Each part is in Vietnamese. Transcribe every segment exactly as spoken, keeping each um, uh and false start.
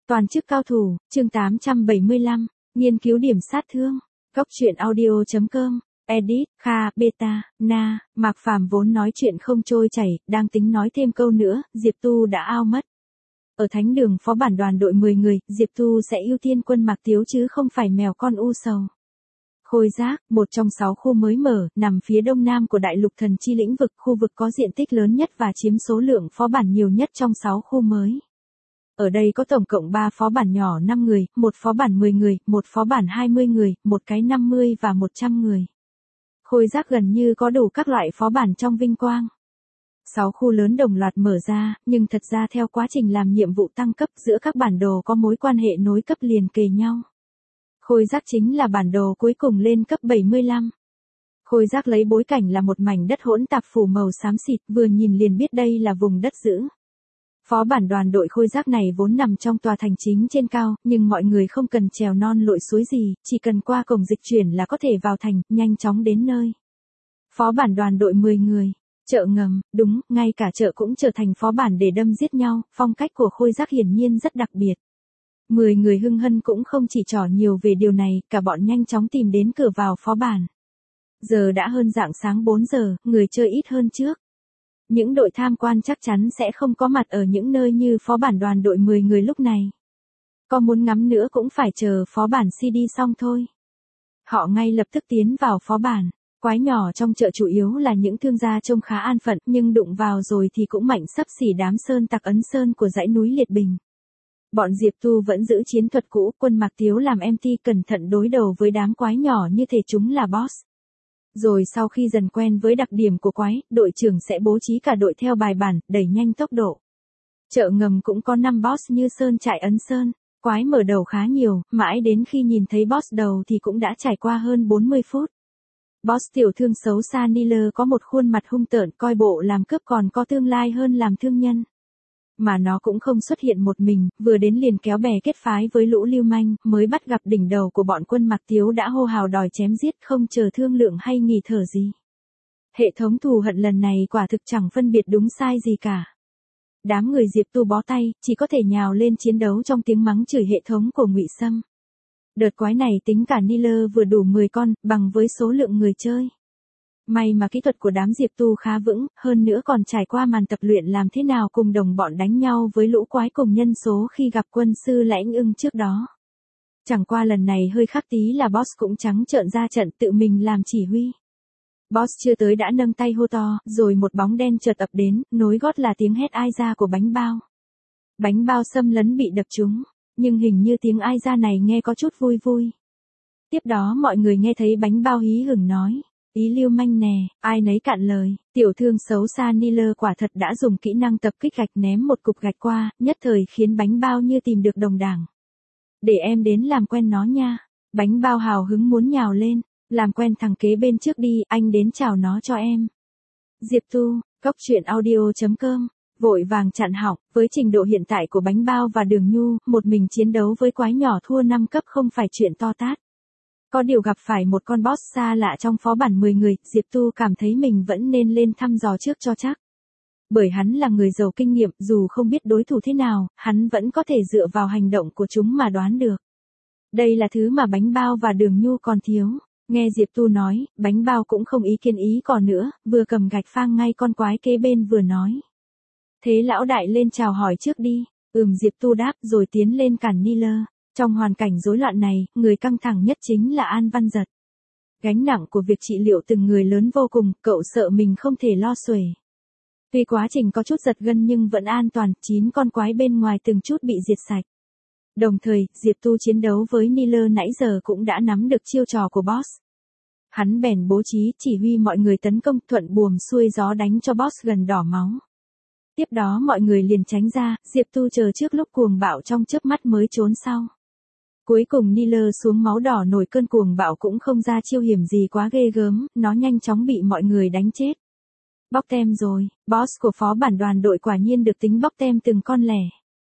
Toàn chức cao thủ, chương tám trăm bảy mươi lăm, nghiên cứu điểm sát thương. Góc truyện audio chấm com, edit, Kha, Beta, Na, Mạc Phàm vốn nói chuyện không trôi chảy, đang tính nói thêm câu nữa, Diệp Tu đã ao mất. Ở thánh đường phó bản đoàn đội mười người, Diệp Tu sẽ ưu tiên quân Mạc Tiếu chứ không phải mèo con u sầu. Khôi Giác, một trong sáu khu mới mở, nằm phía đông nam của đại lục thần chi lĩnh vực, khu vực có diện tích lớn nhất và chiếm số lượng phó bản nhiều nhất trong sáu khu mới. Ở đây có tổng cộng ba phó bản nhỏ năm người, một phó bản mười người, một phó bản hai mươi người, một cái năm mươi và một trăm người. Khôi Giác gần như có đủ các loại phó bản trong vinh quang. sáu khu lớn đồng loạt mở ra, nhưng thật ra theo quá trình làm nhiệm vụ tăng cấp giữa các bản đồ có mối quan hệ nối cấp liền kề nhau. Khôi Giác chính là bản đồ cuối cùng lên cấp bảy mươi lăm. Khôi Giác lấy bối cảnh là một mảnh đất hỗn tạp phủ màu xám xịt, vừa nhìn liền biết đây là vùng đất dữ. Phó bản đoàn đội Khôi Giác này vốn nằm trong tòa thành chính trên cao, nhưng mọi người không cần trèo non lội suối gì, chỉ cần qua cổng dịch chuyển là có thể vào thành, nhanh chóng đến nơi. Phó bản đoàn đội mười người. Chợ ngầm, đúng, ngay cả chợ cũng trở thành phó bản để đâm giết nhau, phong cách của Khôi Giác hiển nhiên rất đặc biệt. Mười người hưng hân cũng không chỉ trò nhiều về điều này, cả bọn nhanh chóng tìm đến cửa vào phó bản. Giờ đã hơn rạng sáng bốn giờ, người chơi ít hơn trước. Những đội tham quan chắc chắn sẽ không có mặt ở những nơi như phó bản đoàn đội mười người lúc này. Có muốn ngắm nữa cũng phải chờ phó bản xê đê xong thôi. Họ ngay lập tức tiến vào phó bản. Quái nhỏ trong chợ chủ yếu là những thương gia trông khá an phận, nhưng đụng vào rồi thì cũng mạnh xấp xỉ đám sơn tặc ấn sơn của dãy núi Liệt Bình. Bọn Diệp Tu vẫn giữ chiến thuật cũ, quân Mạc Tiếu làm em tê cẩn thận đối đầu với đám quái nhỏ như thể chúng là boss. Rồi sau khi dần quen với đặc điểm của quái, đội trưởng sẽ bố trí cả đội theo bài bản, đẩy nhanh tốc độ. Chợ ngầm cũng có năm boss như sơn trại ấn sơn, quái mở đầu khá nhiều, mãi đến khi nhìn thấy boss đầu thì cũng đã trải qua hơn bốn mươi phút. Boss tiểu thương xấu xa Niller có một khuôn mặt hung tợn, coi bộ làm cướp còn có tương lai hơn làm thương nhân. Mà nó cũng không xuất hiện một mình, vừa đến liền kéo bè kết phái với lũ lưu manh, mới bắt gặp đỉnh đầu của bọn quân Mạc Tiếu đã hô hào đòi chém giết không chờ thương lượng hay nghỉ thở gì. Hệ thống thù hận lần này quả thực chẳng phân biệt đúng sai gì cả. Đám người Diệp Tu bó tay, chỉ có thể nhào lên chiến đấu trong tiếng mắng chửi hệ thống của Ngụy Sâm. Đợt quái này tính cả Niller vừa đủ mười con, bằng với số lượng người chơi. May mà kỹ thuật của đám Diệp Tu khá vững, hơn nữa còn trải qua màn tập luyện làm thế nào cùng đồng bọn đánh nhau với lũ quái cùng nhân số khi gặp quân sư Lãnh Ưng trước đó. Chẳng qua lần này hơi khác tí là boss cũng trắng trợn ra trận tự mình làm chỉ huy. Boss chưa tới đã nâng tay hô to, rồi một bóng đen chợt ập đến, nối gót là tiếng hét ai ra của bánh bao. Bánh bao xâm lấn bị đập trúng, nhưng hình như tiếng ai ra này nghe có chút vui vui. Tiếp đó mọi người nghe thấy bánh bao hí hửng nói. Ý lưu manh nè, ai nấy cạn lời, tiểu thương xấu xa Niller quả thật đã dùng kỹ năng tập kích gạch ném một cục gạch qua, nhất thời khiến bánh bao như tìm được đồng đảng. Để em đến làm quen nó nha. Bánh bao hào hứng muốn nhào lên, làm quen thằng kế bên trước đi, anh đến chào nó cho em. Diệp Tu, góc truyện audio chấm com, vội vàng chặn họng, với trình độ hiện tại của bánh bao và đường nhu, một mình chiến đấu với quái nhỏ thua năm cấp không phải chuyện to tát. Có điều gặp phải một con boss xa lạ trong phó bản mười người, Diệp Tu cảm thấy mình vẫn nên lên thăm dò trước cho chắc. Bởi hắn là người giàu kinh nghiệm, dù không biết đối thủ thế nào, hắn vẫn có thể dựa vào hành động của chúng mà đoán được. Đây là thứ mà bánh bao và đường nhu còn thiếu. Nghe Diệp Tu nói, bánh bao cũng không ý kiến ý còn nữa, vừa cầm gạch phang ngay con quái kế bên vừa nói. Thế lão đại lên chào hỏi trước đi. Ừm, Diệp Tu đáp rồi tiến lên cản Niller. Trong hoàn cảnh rối loạn này, người căng thẳng nhất chính là An Văn Giật. Gánh nặng của việc trị liệu từng người lớn vô cùng, cậu sợ mình không thể lo xuể. Tuy quá trình có chút giật gân nhưng vẫn an toàn, chín con quái bên ngoài từng chút bị diệt sạch. Đồng thời, Diệp Tu chiến đấu với Niller nãy giờ cũng đã nắm được chiêu trò của boss. Hắn bèn bố trí chỉ huy mọi người tấn công thuận buồm xuôi gió đánh cho boss gần đỏ máu. Tiếp đó mọi người liền tránh ra, Diệp Tu chờ trước lúc cuồng bạo trong chớp mắt mới trốn sau. Cuối cùng Niller xuống máu đỏ nổi cơn cuồng bạo cũng không ra chiêu hiểm gì quá ghê gớm, nó nhanh chóng bị mọi người đánh chết. Bóc tem rồi, boss của phó bản đoàn đội quả nhiên được tính bóc tem từng con lẻ.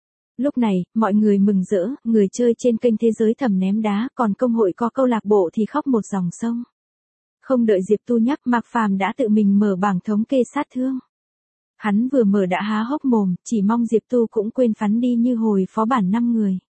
Lúc này, mọi người mừng rỡ, người chơi trên kênh Thế Giới Thầm ném đá, còn công hội có câu lạc bộ thì khóc một dòng sông. Không đợi Diệp Tu nhắc, Mạc Phàm đã tự mình mở bảng thống kê sát thương. Hắn vừa mở đã há hốc mồm, chỉ mong Diệp Tu cũng quên phắn đi như hồi phó bản năm người.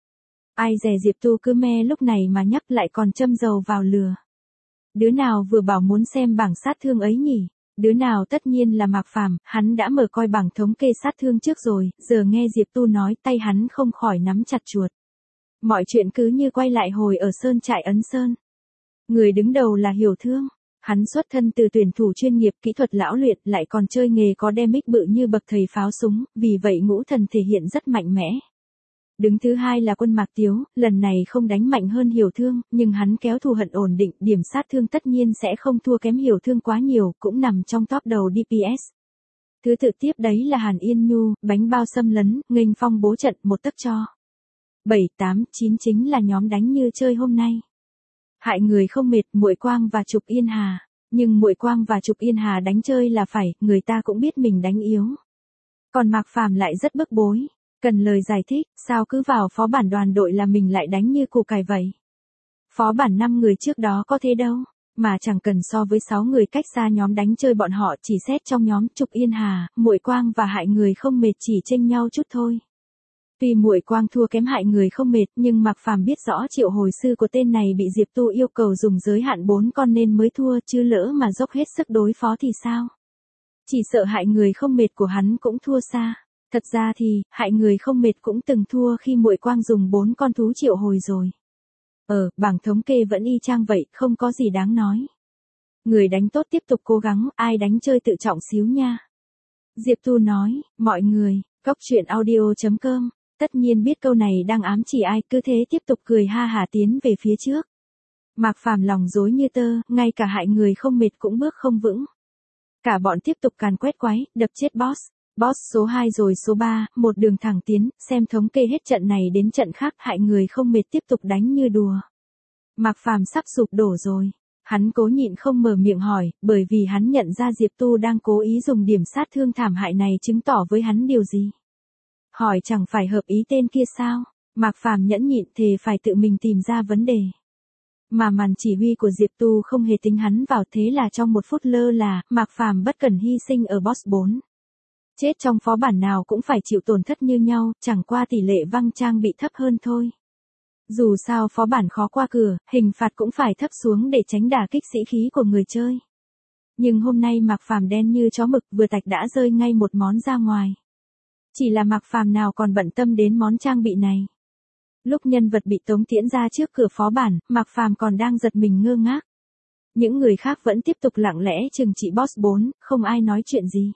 Ai dè Diệp Tu cứ me lúc này mà nhắc lại còn châm dầu vào lửa. Đứa nào vừa bảo muốn xem bảng sát thương ấy nhỉ? Đứa nào? Tất nhiên là Mạc Phàm, hắn đã mở coi bảng thống kê sát thương trước rồi, giờ nghe Diệp Tu nói tay hắn không khỏi nắm chặt chuột. Mọi chuyện cứ như quay lại hồi ở Sơn Trại Ấn Sơn. Người đứng đầu là Hiểu Thương. Hắn xuất thân từ tuyển thủ chuyên nghiệp kỹ thuật lão luyện lại còn chơi nghề có đe mic bự như bậc thầy pháo súng, vì vậy ngũ thần thể hiện rất mạnh mẽ. Đứng thứ hai là Quân Mạc Tiếu, lần này không đánh mạnh hơn Hiểu Thương, nhưng hắn kéo thù hận ổn định, điểm sát thương tất nhiên sẽ không thua kém Hiểu Thương quá nhiều, cũng nằm trong top đầu đê pê ét. Thứ tự tiếp đấy là Hàn Yên Nhu, bánh bao xâm lấn, nghênh phong bố trận một tấc cho. bảy, tám, chín chính là nhóm đánh như chơi hôm nay. Hại người không mệt, Muội Quang và Trục Yên Hà, nhưng Muội Quang và Trục Yên Hà đánh chơi là phải, người ta cũng biết mình đánh yếu. Còn Mạc Phàm lại rất bức bối. Cần lời giải thích, sao cứ vào phó bản đoàn đội là mình lại đánh như củ cải vậy? Phó bản năm người trước đó có thế đâu, mà chẳng cần so với sáu người cách xa nhóm đánh chơi bọn họ, chỉ xét trong nhóm Trục Yên Hà, Muội Quang và Hại Người Không Mệt chỉ chênh nhau chút thôi. Tuy Muội Quang thua kém Hại Người Không Mệt, nhưng Mạc Phàm biết rõ triệu hồi sư của tên này bị Diệp Tu yêu cầu dùng giới hạn bốn con nên mới thua, chứ lỡ mà dốc hết sức đối phó thì sao? Chỉ sợ Hại Người Không Mệt của hắn cũng thua xa. Thật ra thì, Hại Người Không Mệt cũng từng thua khi Muội Quang dùng bốn con thú triệu hồi rồi. Ờ, bảng thống kê vẫn y chang vậy, không có gì đáng nói. Người đánh tốt tiếp tục cố gắng, ai đánh chơi tự trọng xíu nha. Diệp Tu nói, mọi người, Cóc Truyện Audio chấm com, tất nhiên biết câu này đang ám chỉ ai, cứ thế tiếp tục cười ha hả tiến về phía trước. Mạc Phàm lòng rối như tơ, ngay cả Hại Người Không Mệt cũng bước không vững. Cả bọn tiếp tục càn quét quái, đập chết boss. Boss số hai rồi số ba, một đường thẳng tiến, xem thống kê hết trận này đến trận khác, Hại Người Không Mệt tiếp tục đánh như đùa. Mạc Phàm sắp sụp đổ rồi. Hắn cố nhịn không mở miệng hỏi, bởi vì hắn nhận ra Diệp Tu đang cố ý dùng điểm sát thương thảm hại này chứng tỏ với hắn điều gì. Hỏi chẳng phải hợp ý tên kia sao? Mạc Phàm nhẫn nhịn thề phải tự mình tìm ra vấn đề. Mà màn chỉ huy của Diệp Tu không hề tính hắn vào, thế là trong một phút lơ là, Mạc Phàm bất cần hy sinh ở boss bốn. Chết trong phó bản nào cũng phải chịu tổn thất như nhau, chẳng qua tỷ lệ văng trang bị thấp hơn thôi. Dù sao phó bản khó qua cửa, hình phạt cũng phải thấp xuống để tránh đả kích sĩ khí của người chơi. Nhưng hôm nay Mạc Phàm đen như chó mực, vừa tạch đã rơi ngay một món ra ngoài. Chỉ là Mạc Phàm nào còn bận tâm đến món trang bị này. Lúc nhân vật bị tống tiễn ra trước cửa phó bản, Mạc Phàm còn đang giật mình ngơ ngác. Những người khác vẫn tiếp tục lặng lẽ trừng trị boss bốn, không ai nói chuyện gì.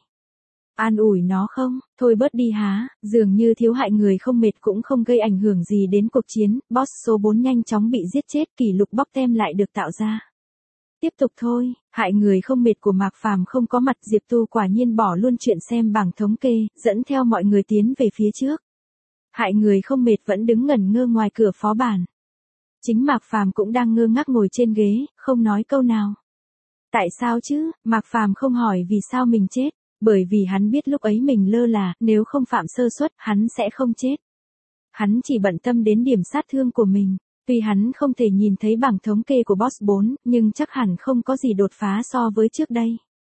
An ủi nó không, thôi bớt đi há, dường như thiếu Hại Người Không Mệt cũng không gây ảnh hưởng gì đến cuộc chiến, boss số bốn nhanh chóng bị giết chết, kỷ lục bóc tem lại được tạo ra. Tiếp tục thôi, Hại Người Không Mệt của Mạc Phàm không có mặt, Diệp Tu quả nhiên bỏ luôn chuyện xem bảng thống kê, dẫn theo mọi người tiến về phía trước. Hại Người Không Mệt vẫn đứng ngẩn ngơ ngoài cửa phó bản. Chính Mạc Phàm cũng đang ngơ ngác ngồi trên ghế, không nói câu nào. Tại sao chứ? Mạc Phàm không hỏi vì sao mình chết. Bởi vì hắn biết lúc ấy mình lơ là, nếu không phạm sơ suất, hắn sẽ không chết. Hắn chỉ bận tâm đến điểm sát thương của mình. Tuy hắn không thể nhìn thấy bảng thống kê của boss bốn, nhưng chắc hẳn không có gì đột phá so với trước đây.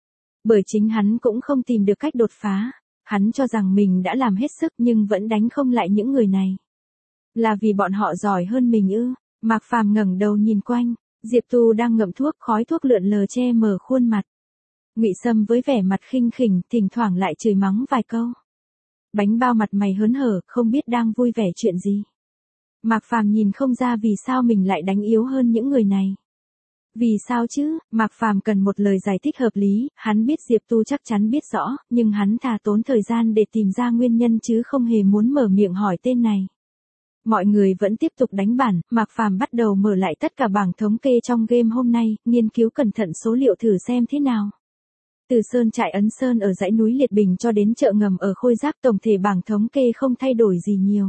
Bởi chính hắn cũng không tìm được cách đột phá. Hắn cho rằng mình đã làm hết sức nhưng vẫn đánh không lại những người này. Là vì bọn họ giỏi hơn mình ư? Mạc Phàm ngẩng đầu nhìn quanh, Diệp Tu đang ngậm thuốc, khói thuốc lượn lờ che mờ khuôn mặt. Ngụy Sâm với vẻ mặt khinh khỉnh, thỉnh thoảng lại chửi mắng vài câu. Bánh bao mặt mày hớn hở, không biết đang vui vẻ chuyện gì. Mạc Phàm nhìn không ra vì sao mình lại đánh yếu hơn những người này. Vì sao chứ? Mạc Phàm cần một lời giải thích hợp lý, hắn biết Diệp Tu chắc chắn biết rõ, nhưng hắn thà tốn thời gian để tìm ra nguyên nhân chứ không hề muốn mở miệng hỏi tên này. Mọi người vẫn tiếp tục đánh bản, Mạc Phàm bắt đầu mở lại tất cả bảng thống kê trong game hôm nay, nghiên cứu cẩn thận số liệu thử xem thế nào. Từ Sơn Trại Ấn Sơn ở dãy núi Liệt Bình cho đến chợ ngầm ở Khôi Giác, tổng thể bảng thống kê không thay đổi gì nhiều.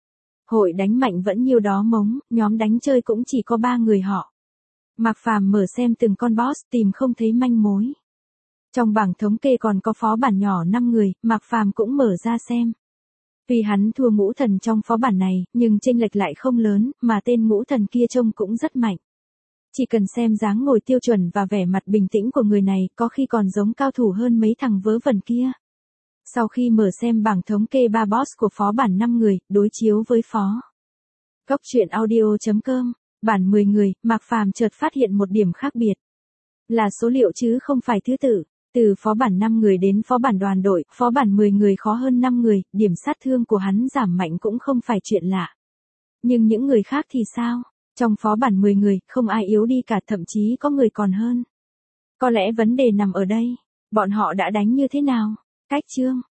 Hội đánh mạnh vẫn nhiêu đó mống, nhóm đánh chơi cũng chỉ có ba người họ. Mạc Phàm mở xem từng con boss, tìm không thấy manh mối. Trong bảng thống kê còn có phó bản nhỏ năm người, Mạc Phàm cũng mở ra xem. Vì hắn thua ngũ thần trong phó bản này, nhưng chênh lệch lại không lớn, mà tên ngũ thần kia trông cũng rất mạnh. Chỉ cần xem dáng ngồi tiêu chuẩn và vẻ mặt bình tĩnh của người này, có khi còn giống cao thủ hơn mấy thằng vớ vẩn kia. Sau khi mở xem bảng thống kê ba boss của phó bản năm người, đối chiếu với phó Cốc truyện audio.com, bản mười người, Mạc Phàm chợt phát hiện một điểm khác biệt. Là số liệu chứ không phải thứ tự. Từ phó bản năm người đến phó bản đoàn đội, phó bản mười người khó hơn năm người, điểm sát thương của hắn giảm mạnh cũng không phải chuyện lạ. Nhưng những người khác thì sao? Trong phó bản mười người, không ai yếu đi cả, thậm chí có người còn hơn. Có lẽ vấn đề nằm ở đây. Bọn họ đã đánh như thế nào? Cách chương.